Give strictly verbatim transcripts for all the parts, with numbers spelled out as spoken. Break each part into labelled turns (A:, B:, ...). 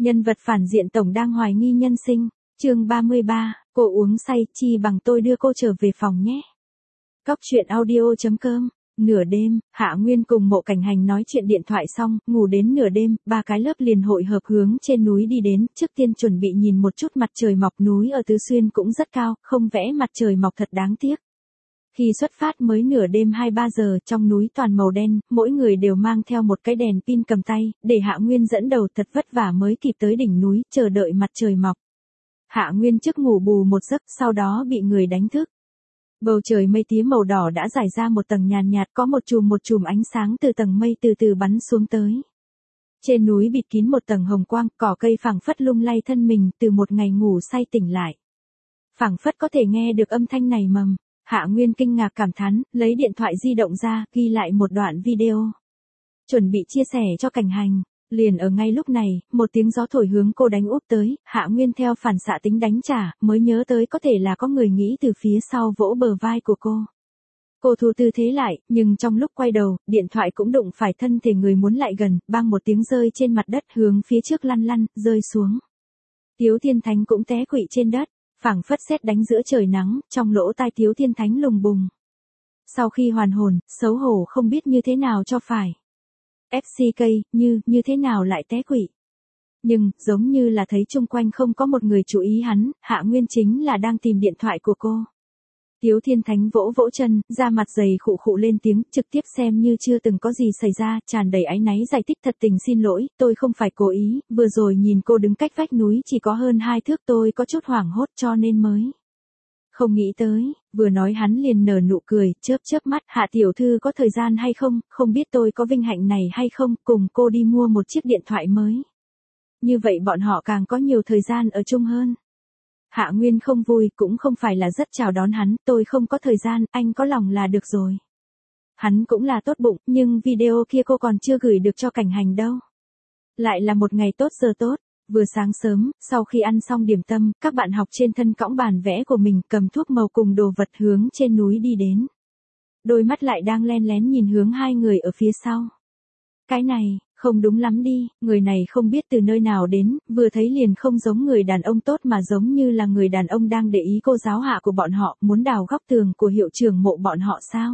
A: Nhân vật phản diện tổng đang hoài nghi nhân sinh, chương ba mươi ba, cô uống say chi bằng tôi đưa cô trở về phòng nhé. Cóc truyện audio chấm com. Nửa đêm, Hạ Nguyên cùng Mộ Cảnh Hành nói chuyện điện thoại xong, ngủ đến nửa đêm, ba cái lớp liền hội hợp hướng trên núi đi đến, trước tiên chuẩn bị nhìn một chút mặt trời mọc. Núi ở Tứ Xuyên cũng rất cao, không vẽ mặt trời mọc thật đáng tiếc. Khi xuất phát mới nửa đêm hai ba giờ, trong núi toàn màu đen, mỗi người đều mang theo một cái đèn pin cầm tay, để Hạ Nguyên dẫn đầu thật vất vả mới kịp tới đỉnh núi, chờ đợi mặt trời mọc. Hạ Nguyên trước ngủ bù một giấc, sau đó bị người đánh thức. Bầu trời mây tía màu đỏ đã rải ra một tầng nhàn nhạt, có một chùm một chùm ánh sáng từ tầng mây từ từ bắn xuống tới. Trên núi bịt kín một tầng hồng quang, cỏ cây phảng phất lung lay thân mình, từ một ngày ngủ say tỉnh lại. Phảng phất có thể nghe được âm thanh này mầm. Hạ Nguyên kinh ngạc cảm thán, lấy điện thoại di động ra, ghi lại một đoạn video. Chuẩn bị chia sẻ cho Cảnh Hành. Liền ở ngay lúc này, một tiếng gió thổi hướng cô đánh úp tới, Hạ Nguyên theo phản xạ tính đánh trả, mới nhớ tới có thể là có người nghĩ từ phía sau vỗ bờ vai của cô. Cô thu tư thế lại, nhưng trong lúc quay đầu, điện thoại cũng đụng phải thân thể người muốn lại gần, bang một tiếng rơi trên mặt đất hướng phía trước lăn lăn, rơi xuống. Tiếu Thiên Thánh cũng té quỵ trên đất, phảng phất sét đánh giữa trời nắng, trong lỗ tai Tiếu Thiên Thánh lùng bùng. Sau khi hoàn hồn, xấu hổ không biết như thế nào cho phải. ép xê ca, như, như thế nào lại té quỵ. Nhưng, giống như là thấy chung quanh không có một người chú ý hắn, Hạ Nguyên chính là đang tìm điện thoại của cô. Tiếu Thiên Thánh vỗ vỗ chân, da mặt dày khụ khụ lên tiếng, trực tiếp xem như chưa từng có gì xảy ra, tràn đầy áy náy giải thích thật tình xin lỗi, tôi không phải cố ý, vừa rồi nhìn cô đứng cách vách núi chỉ có hơn hai thước tôi có chút hoảng hốt cho nên mới. Không nghĩ tới, vừa nói hắn liền nở nụ cười, chớp chớp mắt, Hạ tiểu thư có thời gian hay không, không biết tôi có vinh hạnh này hay không, cùng cô đi mua một chiếc điện thoại mới. Như vậy bọn họ càng có nhiều thời gian ở chung hơn. Hạ Nguyên không vui, cũng không phải là rất chào đón hắn, tôi không có thời gian, anh có lòng là được rồi. Hắn cũng là tốt bụng, nhưng video kia cô còn chưa gửi được cho Cảnh Hành đâu. Lại là một ngày tốt giờ tốt. Vừa sáng sớm, sau khi ăn xong điểm tâm, các bạn học trên thân cõng bàn vẽ của mình, cầm thuốc màu cùng đồ vật hướng trên núi đi đến. Đôi mắt lại đang len lén nhìn hướng hai người ở phía sau. Cái này, không đúng lắm đi, người này không biết từ nơi nào đến, vừa thấy liền không giống người đàn ông tốt mà giống như là người đàn ông đang để ý cô giáo hạ của bọn họ, muốn đào góc tường của hiệu trưởng Mộ bọn họ sao?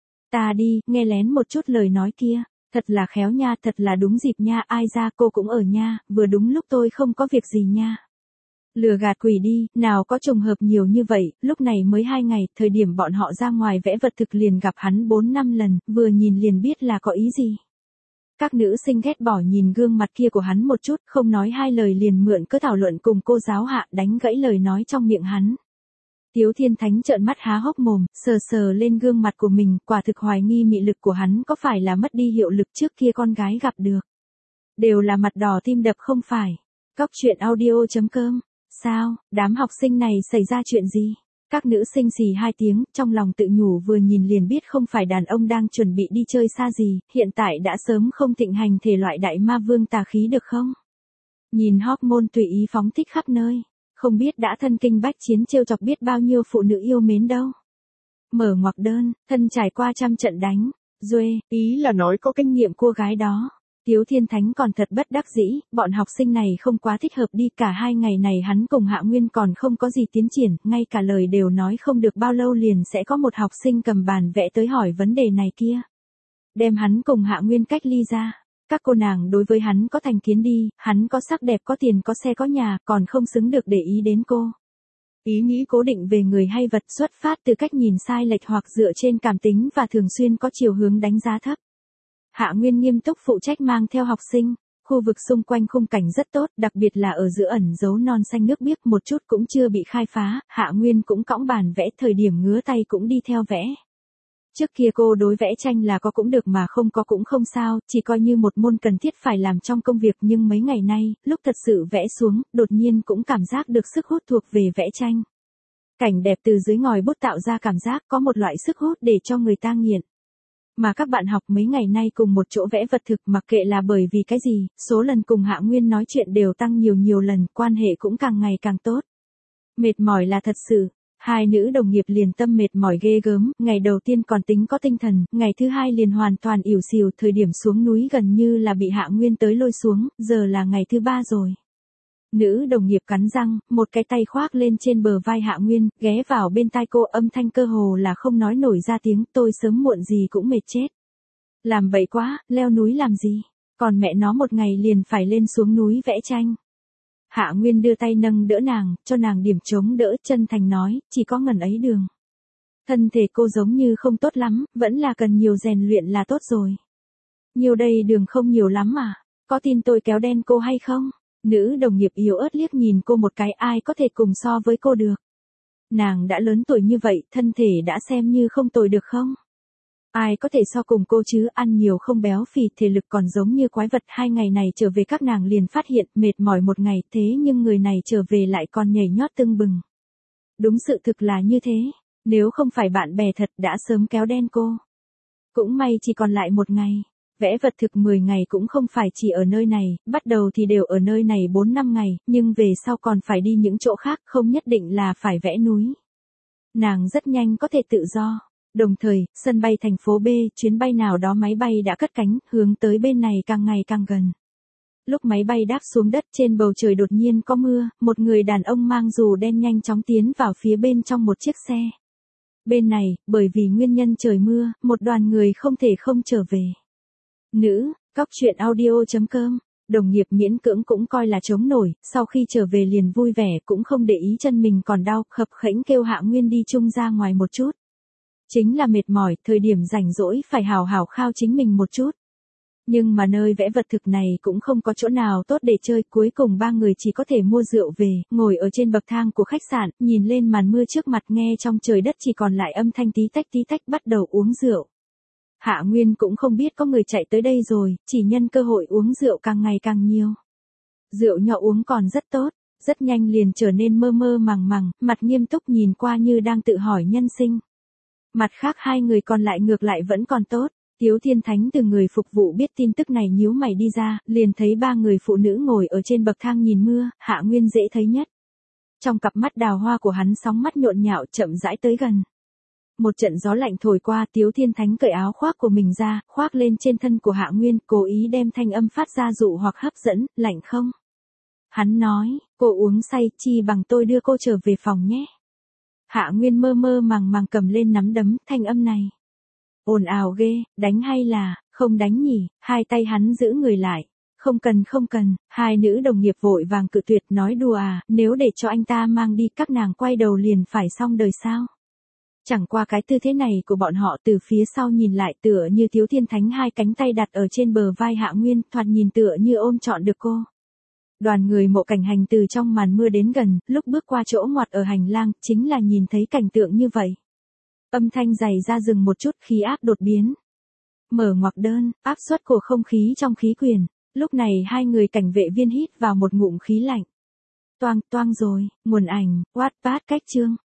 A: Ta đi, nghe lén một chút lời nói kia. Thật là khéo nha, thật là đúng dịp nha, ai ra cô cũng ở nha, vừa đúng lúc tôi không có việc gì nha. Lừa gạt quỷ đi, nào có trùng hợp nhiều như vậy, lúc này mới hai ngày, thời điểm bọn họ ra ngoài vẽ vật thực liền gặp hắn bốn năm lần, vừa nhìn liền biết là có ý gì. Các nữ sinh ghét bỏ nhìn gương mặt kia của hắn một chút, không nói hai lời liền mượn cớ thảo luận cùng cô giáo hạ, đánh gãy lời nói trong miệng hắn. Tiếu Thiên Thánh trợn mắt há hốc mồm, sờ sờ lên gương mặt của mình, quả thực hoài nghi mị lực của hắn có phải là mất đi hiệu lực trước kia con gái gặp được. Đều là mặt đỏ tim đập không phải. Cóc truyện audio chấm com. Sao, đám học sinh này xảy ra chuyện gì? Các nữ sinh xì hai tiếng, trong lòng tự nhủ vừa nhìn liền biết không phải đàn ông đang chuẩn bị đi chơi xa gì, hiện tại đã sớm không thịnh hành thể loại đại ma vương tà khí được không? Nhìn hormone tùy ý phóng thích khắp nơi. Không biết đã thân kinh bách chiến trêu chọc biết bao nhiêu phụ nữ yêu mến đâu. Mở ngoặc đơn, thân trải qua trăm trận đánh, duê, ý là nói có kinh nghiệm cô gái đó. Tiếu Thiên Thánh còn thật bất đắc dĩ, bọn học sinh này không quá thích hợp đi, cả hai ngày này hắn cùng Hạ Nguyên còn không có gì tiến triển, ngay cả lời đều nói không được bao lâu liền sẽ có một học sinh cầm bàn vẽ tới hỏi vấn đề này kia. Đem hắn cùng Hạ Nguyên cách ly ra. Các cô nàng đối với hắn có thành kiến đi, hắn có sắc đẹp có tiền có xe có nhà, còn không xứng được để ý đến cô. Ý nghĩ cố định về người hay vật xuất phát từ cách nhìn sai lệch hoặc dựa trên cảm tính và thường xuyên có chiều hướng đánh giá thấp. Hạ Nguyên nghiêm túc phụ trách mang theo học sinh, khu vực xung quanh khung cảnh rất tốt, đặc biệt là ở giữa ẩn dấu non xanh nước biếc một chút cũng chưa bị khai phá, Hạ Nguyên cũng cõng bàn vẽ, thời điểm ngứa tay cũng đi theo vẽ. Trước kia cô đối vẽ tranh là có cũng được mà không có cũng không sao, chỉ coi như một môn cần thiết phải làm trong công việc, nhưng mấy ngày nay, lúc thật sự vẽ xuống, đột nhiên cũng cảm giác được sức hút thuộc về vẽ tranh. Cảnh đẹp từ dưới ngòi bút tạo ra cảm giác có một loại sức hút để cho người ta nghiện. Mà các bạn học mấy ngày nay cùng một chỗ vẽ vật thực mặc kệ là bởi vì cái gì, số lần cùng Hạ Nguyên nói chuyện đều tăng nhiều nhiều lần, quan hệ cũng càng ngày càng tốt. Mệt mỏi là thật sự. Hai nữ đồng nghiệp liền tâm mệt mỏi ghê gớm, ngày đầu tiên còn tính có tinh thần, ngày thứ hai liền hoàn toàn ỉu xìu, thời điểm xuống núi gần như là bị Hạ Nguyên tới lôi xuống, giờ là ngày thứ ba rồi. Nữ đồng nghiệp cắn răng, một cái tay khoác lên trên bờ vai Hạ Nguyên, ghé vào bên tai cô, âm thanh cơ hồ là không nói nổi ra tiếng, tôi sớm muộn gì cũng mệt chết. Làm bậy quá, leo núi làm gì? Còn mẹ nó một ngày liền phải lên xuống núi vẽ tranh. Hạ Nguyên đưa tay nâng đỡ nàng, cho nàng điểm chống đỡ, chân thành nói, chỉ có ngần ấy đường. Thân thể cô giống như không tốt lắm, vẫn là cần nhiều rèn luyện là tốt rồi. Nhiều đây đường không nhiều lắm mà, có tin tôi kéo đen cô hay không? Nữ đồng nghiệp yếu ớt liếc nhìn cô một cái, ai có thể cùng so với cô được. Nàng đã lớn tuổi như vậy, thân thể đã xem như không tồi được không? Ai có thể so cùng cô chứ, ăn nhiều không béo phì, thể lực còn giống như quái vật. Hai ngày này trở về các nàng liền phát hiện mệt mỏi một ngày, thế nhưng người này trở về lại còn nhảy nhót tưng bừng. Đúng sự thực là như thế, nếu không phải bạn bè thật đã sớm kéo đen cô. Cũng may chỉ còn lại một ngày. Vẽ vật thực mười ngày cũng không phải chỉ ở nơi này, bắt đầu thì đều ở nơi này bốn năm ngày, nhưng về sau còn phải đi những chỗ khác, không nhất định là phải vẽ núi. Nàng rất nhanh có thể tự do. Đồng thời, sân bay thành phố B, chuyến bay nào đó máy bay đã cất cánh, hướng tới bên này càng ngày càng gần. Lúc máy bay đáp xuống đất, trên bầu trời đột nhiên có mưa, một người đàn ông mang dù đen nhanh chóng tiến vào phía bên trong một chiếc xe. Bên này, bởi vì nguyên nhân trời mưa, một đoàn người không thể không trở về. Nữ, cóc truyện audio chấm com, đồng nghiệp miễn cưỡng cũng coi là chống nổi, sau khi trở về liền vui vẻ, cũng không để ý chân mình còn đau, khập khẽnh kêu Hạ Nguyên đi chung ra ngoài một chút. Chính là mệt mỏi, thời điểm rảnh rỗi phải hào hào khao chính mình một chút. Nhưng mà nơi vẽ vật thực này cũng không có chỗ nào tốt để chơi, cuối cùng ba người chỉ có thể mua rượu về, ngồi ở trên bậc thang của khách sạn, nhìn lên màn mưa trước mặt, nghe trong trời đất chỉ còn lại âm thanh tí tách tí tách, bắt đầu uống rượu. Hạ Nguyên cũng không biết có người chạy tới đây rồi, chỉ nhân cơ hội uống rượu càng ngày càng nhiều. Rượu nhỏ uống còn rất tốt, rất nhanh liền trở nên mơ mơ màng màng, mặt nghiêm túc nhìn qua như đang tự hỏi nhân sinh. Mặt khác hai người còn lại ngược lại vẫn còn tốt. Tiếu Thiên Thánh từ người phục vụ biết tin tức này nhíu mày đi ra, liền thấy ba người phụ nữ ngồi ở trên bậc thang nhìn mưa, Hạ Nguyên dễ thấy nhất. Trong cặp mắt đào hoa của hắn sóng mắt nhộn nhạo chậm rãi tới gần. Một trận gió lạnh thổi qua, Tiếu Thiên Thánh cởi áo khoác của mình ra, khoác lên trên thân của Hạ Nguyên, cố ý đem thanh âm phát ra dụ hoặc hấp dẫn, lạnh không? Hắn nói, cô uống say, chi bằng tôi đưa cô trở về phòng nhé. Hạ Nguyên mơ mơ màng màng cầm lên nắm đấm, thanh âm này. Ồn ào ghê, đánh hay là, không đánh nhỉ, hai tay hắn giữ người lại. Không cần không cần, hai nữ đồng nghiệp vội vàng cự tuyệt, nói đùa à, nếu để cho anh ta mang đi các nàng quay đầu liền phải xong đời sao. Chẳng qua cái tư thế này của bọn họ từ phía sau nhìn lại tựa như Tiếu Thiên Thánh hai cánh tay đặt ở trên bờ vai Hạ Nguyên, thoạt nhìn tựa như ôm trọn được cô. Đoàn người Mộ Cảnh Hành từ trong màn mưa đến gần, lúc bước qua chỗ ngoặt ở hành lang, chính là nhìn thấy cảnh tượng như vậy. Âm thanh dày ra dừng một chút, khí áp đột biến. Mở ngoặc đơn, áp suất của không khí trong khí quyển. Lúc này hai người cảnh vệ viên hít vào một ngụm khí lạnh. Toang, toang rồi, nguồn ảnh, Wattpad cách chương.